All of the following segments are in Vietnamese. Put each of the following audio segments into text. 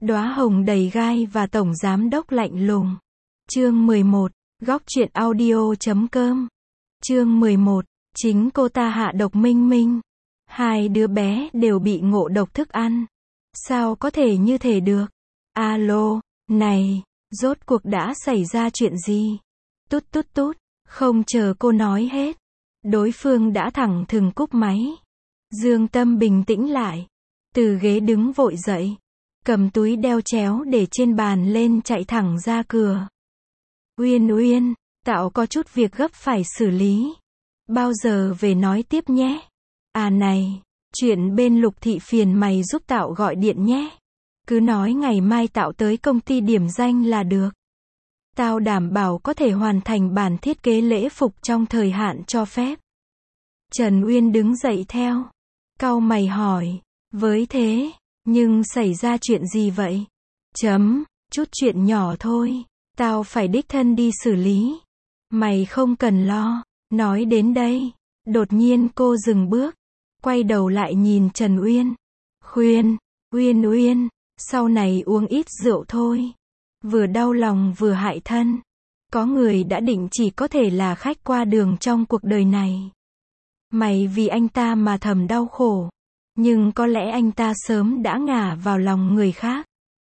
Đóa hồng đầy gai và tổng giám đốc lạnh lùng. Chương 11, góc truyện audio.com. Chương 11, chính cô ta hạ độc Minh Minh. Hai đứa bé đều bị ngộ độc thức ăn. Sao có thể như thế được? Alo, này, rốt cuộc đã xảy ra chuyện gì? Tút tút tút, không chờ cô nói hết. Đối phương đã thẳng thừng cúp máy. Dương Tâm bình tĩnh lại. Từ ghế đứng vội dậy. Cầm túi đeo chéo để trên bàn lên chạy thẳng ra cửa. Uyên, Tạo có chút việc gấp phải xử lý. Bao giờ về nói tiếp nhé. À này, chuyện bên Lục Thị phiền mày giúp Tạo gọi điện nhé. Cứ nói ngày mai Tạo tới công ty điểm danh là được. Tao đảm bảo có thể hoàn thành bản thiết kế lễ phục trong thời hạn cho phép. Trần Uyên đứng dậy theo. Cau mày hỏi, với thế, nhưng xảy ra chuyện gì vậy? Chút chuyện nhỏ thôi. Tao phải đích thân đi xử lý. Mày không cần lo. Nói đến đây, đột nhiên cô dừng bước. Quay đầu lại nhìn Trần Uyên. Khuyên, Uyên, sau này uống ít rượu thôi. Vừa đau lòng vừa hại thân. Có người đã định chỉ có thể là khách qua đường trong cuộc đời này. Mày vì anh ta mà thầm đau khổ. Nhưng có lẽ anh ta sớm đã ngả vào lòng người khác.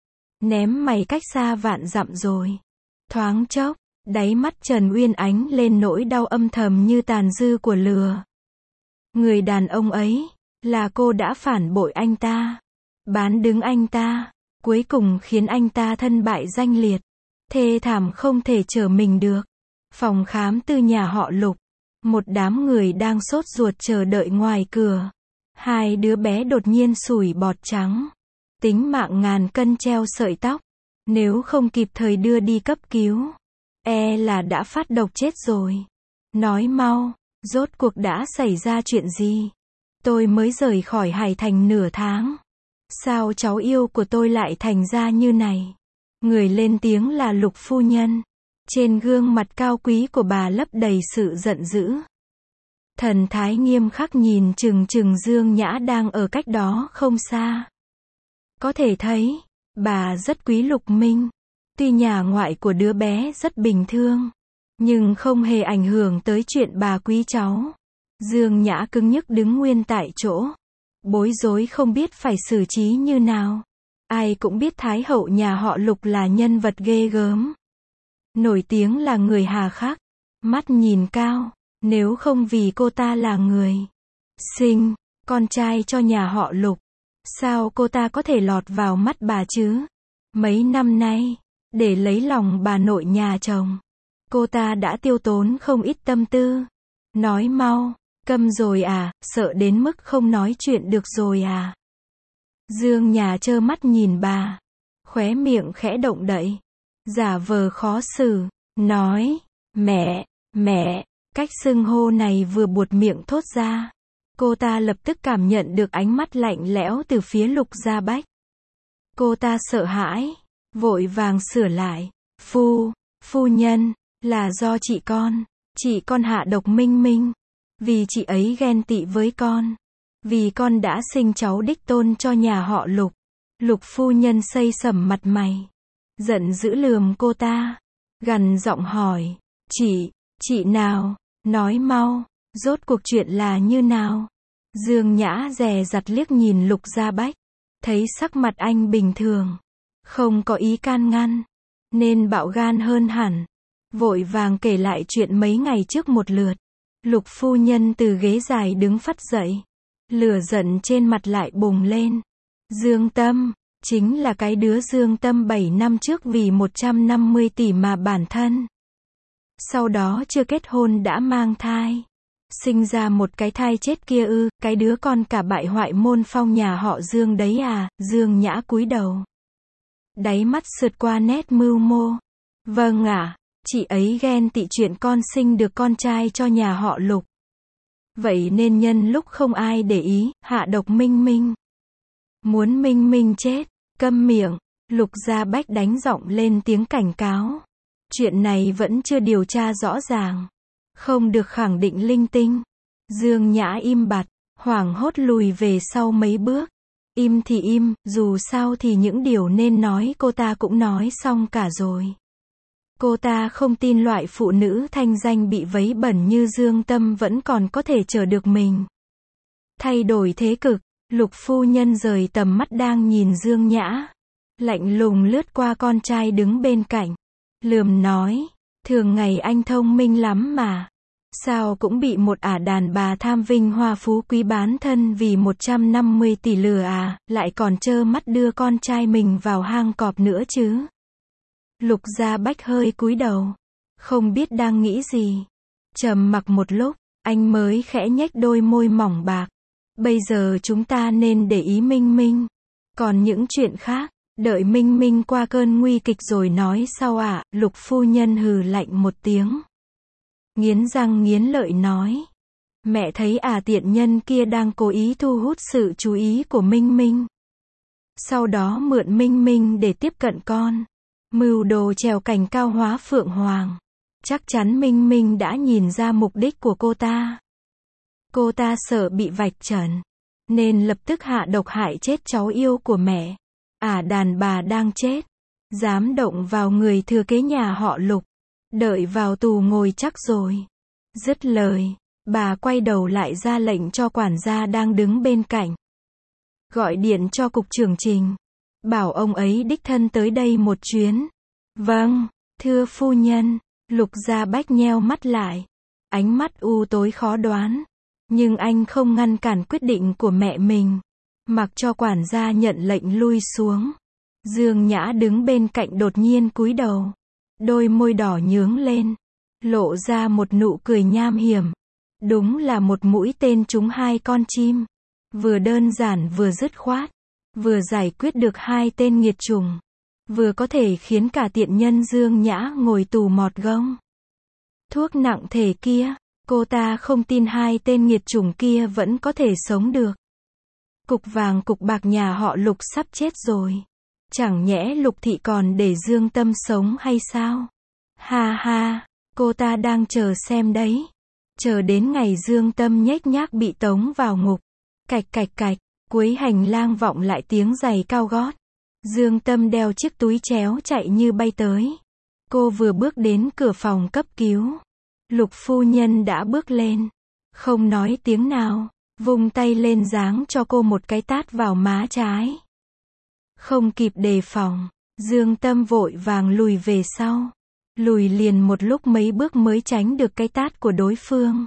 Ném mày cách xa vạn dặm rồi. Thoáng chốc, đáy mắt Trần Uyên ánh lên nỗi đau âm thầm như tàn dư của lửa. Người đàn ông ấy, là cô đã phản bội anh ta. Bán đứng anh ta. Cuối cùng khiến anh ta thân bại danh liệt. Thê thảm không thể trở mình được. Phòng khám tư nhà họ Lục. Một đám người đang sốt ruột chờ đợi ngoài cửa. Hai đứa bé đột nhiên sủi bọt trắng. Tính mạng ngàn cân treo sợi tóc. Nếu không kịp thời đưa đi cấp cứu, là đã phát độc chết rồi. Nói mau, rốt cuộc đã xảy ra chuyện gì? Tôi mới rời khỏi Hải Thành nửa tháng. Sao cháu yêu của tôi lại thành ra như này? Người lên tiếng là Lục phu nhân. Trên gương mặt cao quý của bà lấp đầy sự giận dữ. Thần thái nghiêm khắc nhìn chừng Dương Nhã đang ở cách đó không xa. Có thể thấy, bà rất quý Lục Minh. Tuy nhà ngoại của đứa bé rất bình thường, nhưng không hề ảnh hưởng tới chuyện bà quý cháu. Dương Nhã cứng nhức đứng nguyên tại chỗ. Bối rối không biết phải xử trí như nào. Ai cũng biết Thái hậu nhà họ Lục là nhân vật ghê gớm. Nổi tiếng là người hà khắc, mắt nhìn cao. Nếu không vì cô ta là người sinh con trai cho nhà họ Lục, sao cô ta có thể lọt vào mắt bà chứ? Mấy năm nay, để lấy lòng bà nội nhà chồng, cô ta đã tiêu tốn không ít tâm tư. Nói mau, câm rồi à, sợ đến mức không nói chuyện được rồi à? Dương Nhà trơ mắt nhìn bà, khóe miệng khẽ động đậy, giả vờ khó xử, nói, mẹ. Cách xưng hô này vừa buột miệng thốt ra, cô ta lập tức cảm nhận được ánh mắt lạnh lẽo từ phía Lục Gia Bách. Cô ta sợ hãi, vội vàng sửa lại, phu nhân, là do chị con hạ độc Minh Minh, vì chị ấy ghen tị với con, vì con đã sinh cháu đích tôn cho nhà họ Lục. Lục phu nhân xây sẩm mặt mày, giận dữ lườm cô ta, gằn giọng hỏi, chị nào? Nói mau, rốt cuộc chuyện là như nào? Dương Nhã dè dặt liếc nhìn Lục Gia Bách, thấy sắc mặt anh bình thường, không có ý can ngăn, nên bạo gan hơn hẳn, vội vàng kể lại chuyện mấy ngày trước một lượt. Lục phu nhân từ ghế dài đứng phắt dậy, lửa giận trên mặt lại bùng lên. Dương Tâm, chính là cái đứa Dương Tâm 7 năm trước vì 150 tỷ mà bản thân. Sau đó chưa kết hôn đã mang thai. Sinh ra một cái thai chết kia ư, cái đứa con cả bại hoại môn phong nhà họ Dương đấy à? Dương Nhã cúi đầu. Đáy mắt sượt qua nét mưu mô. Vâng ạ, chị ấy ghen tị chuyện con sinh được con trai cho nhà họ Lục. Vậy nên nhân lúc không ai để ý, hạ độc Minh Minh. Muốn Minh Minh chết, câm miệng. Lục Gia Bách đánh giọng lên tiếng cảnh cáo. Chuyện này vẫn chưa điều tra rõ ràng, không được khẳng định linh tinh. Dương Nhã im bặt, hoảng hốt lùi về sau mấy bước. Im thì im, dù sao thì những điều nên nói cô ta cũng nói xong cả rồi. Cô ta không tin loại phụ nữ thanh danh bị vấy bẩn như Dương Tâm vẫn còn có thể chờ được mình. Thay đổi thế cực, Lục phu nhân rời tầm mắt đang nhìn Dương Nhã. Lạnh lùng lướt qua con trai đứng bên cạnh. Lườm nói, thường ngày anh thông minh lắm mà. Sao cũng bị một đàn bà tham vinh hoa phú quý bán thân vì 150 tỷ lừa à, lại còn trơ mắt đưa con trai mình vào hang cọp nữa chứ. Lục Gia Bách hơi cúi đầu, không biết đang nghĩ gì. Trầm mặc một lúc, anh mới khẽ nhếch đôi môi mỏng bạc. Bây giờ chúng ta nên để ý Minh Minh. Còn những chuyện khác, đợi Minh Minh qua cơn nguy kịch rồi nói sau ạ. Lục phu nhân hừ lạnh một tiếng. Nghiến răng nghiến lợi nói. Mẹ thấy tiện nhân kia đang cố ý thu hút sự chú ý của Minh Minh. Sau đó mượn Minh Minh để tiếp cận con. Mưu đồ trèo cành cao hóa phượng hoàng. Chắc chắn Minh Minh đã nhìn ra mục đích của cô ta. Cô ta sợ bị vạch trần, nên lập tức hạ độc hại chết cháu yêu của mẹ. Đàn bà đang chết, dám động vào người thừa kế nhà họ Lục. Đợi vào tù ngồi chắc rồi. Dứt lời, bà quay đầu lại ra lệnh cho quản gia đang đứng bên cạnh. Gọi điện cho cục trưởng Trình. Bảo ông ấy đích thân tới đây một chuyến. Vâng, thưa phu nhân. Lục Gia Bách nheo mắt lại. Ánh mắt u tối khó đoán. Nhưng anh không ngăn cản quyết định của mẹ mình. Mặc cho quản gia nhận lệnh lui xuống. Dương Nhã đứng bên cạnh đột nhiên cúi đầu. Đôi môi đỏ nhướng lên. Lộ ra một nụ cười nham hiểm. Đúng là một mũi tên trúng hai con chim. Vừa đơn giản vừa dứt khoát. Vừa giải quyết được hai tên nghiệt chủng. Vừa có thể khiến cả tiện nhân Dương Nhã ngồi tù mọt gông. Thuốc nặng thể kia. Cô ta không tin hai tên nghiệt chủng kia vẫn có thể sống được. Cục vàng cục bạc nhà họ Lục sắp chết rồi. Chẳng nhẽ Lục thị còn để Dương Tâm sống hay sao? Ha ha, cô ta đang chờ xem đấy. Chờ đến ngày Dương Tâm nhếch nhác bị tống vào ngục. Cạch cạch cạch, cuối hành lang vọng lại tiếng giày cao gót. Dương Tâm đeo chiếc túi chéo chạy như bay tới. Cô vừa bước đến cửa phòng cấp cứu. Lục phu nhân đã bước lên. Không nói tiếng nào. Vung tay lên giáng cho cô một cái tát vào má trái. Không kịp đề phòng. Dương Tâm vội vàng lùi về sau. Lùi liền một lúc mấy bước mới tránh được cái tát của đối phương.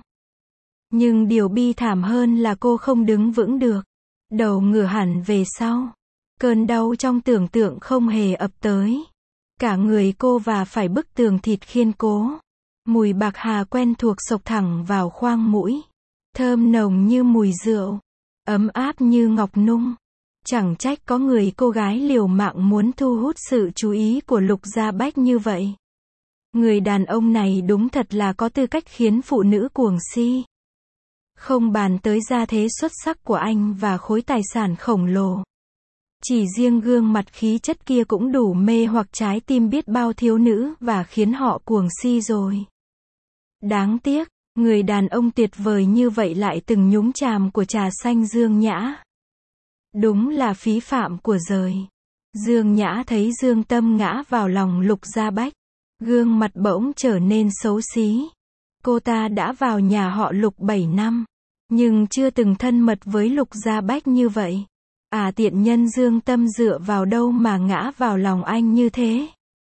Nhưng điều bi thảm hơn là cô không đứng vững được. Đầu ngửa hẳn về sau. Cơn đau trong tưởng tượng không hề ập tới. Cả người cô và phải bức tường thịt kiên cố. Mùi bạc hà quen thuộc xộc thẳng vào khoang mũi. Thơm nồng như mùi rượu. Ấm áp như ngọc nung. Chẳng trách có người cô gái liều mạng muốn thu hút sự chú ý của Lục Gia Bách như vậy. Người đàn ông này đúng thật là có tư cách khiến phụ nữ cuồng si. Không bàn tới gia thế xuất sắc của anh và khối tài sản khổng lồ. Chỉ riêng gương mặt khí chất kia cũng đủ mê hoặc trái tim biết bao thiếu nữ và khiến họ cuồng si rồi. Đáng tiếc, người đàn ông tuyệt vời như vậy lại từng nhúng chàm của trà xanh Dương Nhã. Đúng là phí phạm của đời. Dương Nhã thấy Dương Tâm ngã vào lòng Lục Gia Bách. Gương mặt bỗng trở nên xấu xí. Cô ta đã vào nhà họ Lục 7 năm. Nhưng chưa từng thân mật với Lục Gia Bách như vậy. Tiện nhân Dương Tâm dựa vào đâu mà ngã vào lòng anh như thế?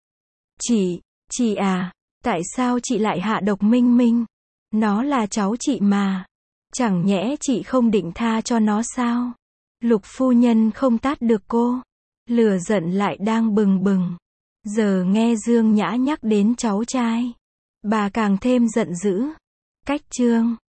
Chị tại sao chị lại hạ độc Minh Minh? Nó là cháu chị mà. Chẳng nhẽ chị không định tha cho nó sao? Lục phu nhân không tát được cô. Lửa giận lại đang bừng bừng. Giờ nghe Dương Nhã nhắc đến cháu trai. Bà càng thêm giận dữ. Cách chương